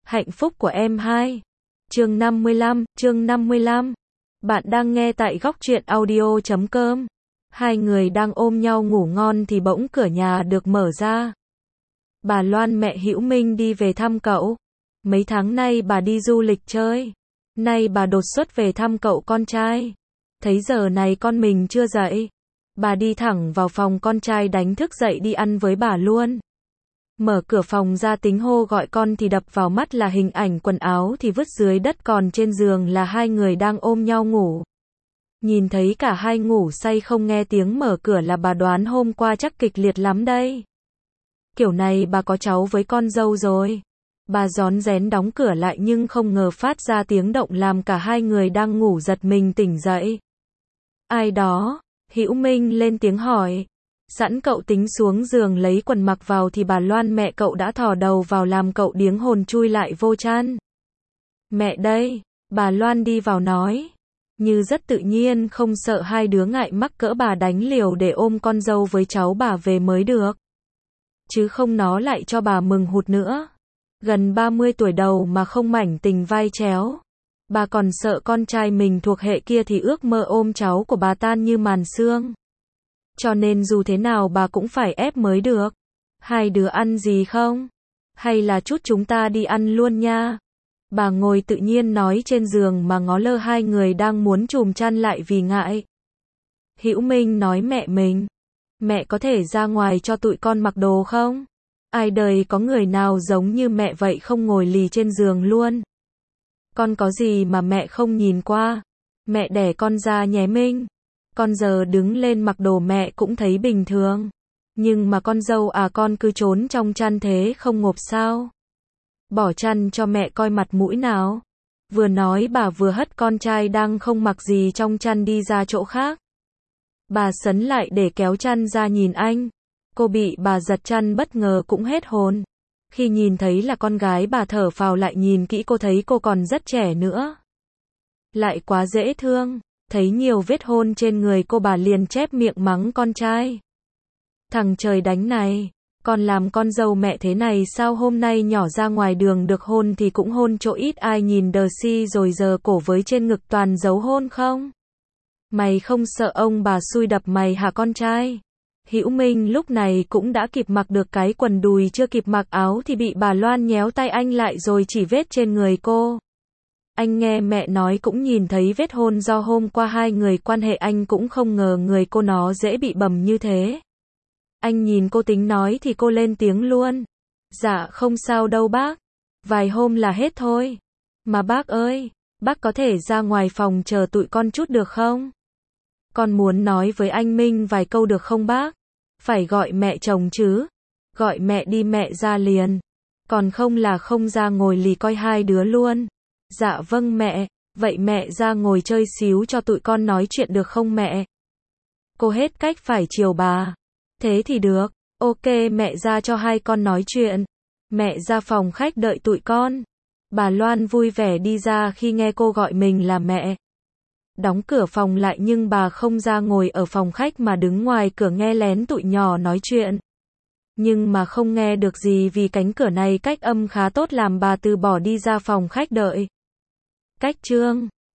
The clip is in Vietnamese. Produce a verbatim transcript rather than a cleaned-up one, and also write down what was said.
Hạnh phúc của em hai. Chương năm mươi lăm, chương năm mươi lăm. Bạn đang nghe tại góc truyện audio chấm com. Hai người đang ôm nhau ngủ ngon thì bỗng cửa nhà được mở ra. Bà Loan mẹ Hữu Minh đi về thăm cậu. Mấy tháng nay bà đi du lịch chơi. Nay bà đột xuất về thăm cậu con trai. Thấy giờ này con mình chưa dậy. Bà đi thẳng vào phòng con trai đánh thức dậy đi ăn với bà luôn. Mở cửa phòng ra tính hô gọi con thì đập vào mắt là hình ảnh quần áo thì vứt dưới đất, còn trên giường là hai người đang ôm nhau ngủ. Nhìn thấy cả hai ngủ say không nghe tiếng mở cửa là bà đoán hôm qua chắc kịch liệt lắm đây. Kiểu này bà có cháu với con dâu rồi. Bà rón rén đóng cửa lại nhưng không ngờ phát ra tiếng động làm cả hai người đang ngủ giật mình tỉnh dậy. Ai đó? Hữu Minh lên tiếng hỏi. Sẵn cậu tính xuống giường lấy quần mặc vào thì bà Loan mẹ cậu đã thò đầu vào làm cậu điếng hồn chui lại vô chăn. Mẹ đây, bà Loan đi vào nói. Như rất tự nhiên, không sợ hai đứa ngại mắc cỡ, bà đánh liều để ôm con dâu với cháu bà về mới được. Chứ không nó lại cho bà mừng hụt nữa. Gần ba mươi tuổi đầu mà không mảnh tình vai chéo. Bà còn sợ con trai mình thuộc hệ kia thì ước mơ ôm cháu của bà tan như màn sương. Cho nên dù thế nào bà cũng phải ép mới được. Hai đứa ăn gì không? Hay là chút chúng ta đi ăn luôn nha. Bà ngồi tự nhiên nói trên giường mà ngó lơ hai người đang muốn chùm chăn lại vì ngại. Hữu Minh nói mẹ mình. Mẹ có thể ra ngoài cho tụi con mặc đồ không? Ai đời có người nào giống như mẹ vậy không ngồi lì trên giường luôn. Con có gì mà mẹ không nhìn qua? Mẹ đẻ con ra nhé Minh. Con giờ đứng lên mặc đồ mẹ cũng thấy bình thường. Nhưng mà con dâu à, con cứ trốn trong chăn thế không ngộp sao? Bỏ chăn cho mẹ coi mặt mũi nào. Vừa nói bà vừa hất con trai đang không mặc gì trong chăn đi ra chỗ khác. Bà sấn lại để kéo chăn ra nhìn anh. Cô bị bà giật chăn bất ngờ cũng hết hồn. Khi nhìn thấy là con gái bà thở phào, lại nhìn kỹ cô thấy cô còn rất trẻ nữa. Lại quá dễ thương. Thấy nhiều vết hôn trên người cô, bà liền chép miệng mắng con trai. Thằng trời đánh này, con làm con dâu mẹ thế này sao hôm nay nhỏ ra ngoài đường được hôn thì cũng hôn chỗ ít ai nhìn đờ si rồi giờ cổ với trên ngực toàn dấu hôn không? Mày không sợ ông bà xui đập mày hả con trai? Hữu Minh lúc này cũng đã kịp mặc được cái quần đùi, chưa kịp mặc áo thì bị bà Loan nhéo tay anh lại rồi chỉ vết trên người cô. Anh nghe mẹ nói cũng nhìn thấy vết hôn do hôm qua hai người quan hệ, anh cũng không ngờ người cô nó dễ bị bầm như thế. Anh nhìn cô tính nói thì cô lên tiếng luôn. Dạ không sao đâu bác. Vài hôm là hết thôi. Mà bác ơi, bác có thể ra ngoài phòng chờ tụi con chút được không? Con muốn nói với anh Minh vài câu được không bác? Phải gọi mẹ chồng chứ. Gọi mẹ đi, mẹ ra liền. Còn không là không ra ngồi lì coi hai đứa luôn. Dạ vâng mẹ, vậy mẹ ra ngồi chơi xíu cho tụi con nói chuyện được không mẹ? Cô hết cách phải chiều bà. Thế thì được, ok mẹ ra cho hai con nói chuyện. Mẹ ra phòng khách đợi tụi con. Bà Loan vui vẻ đi ra khi nghe cô gọi mình là mẹ. Đóng cửa phòng lại nhưng bà không ra ngồi ở phòng khách mà đứng ngoài cửa nghe lén tụi nhỏ nói chuyện. Nhưng mà không nghe được gì vì cánh cửa này cách âm khá tốt làm bà từ bỏ đi ra phòng khách đợi. Cách chương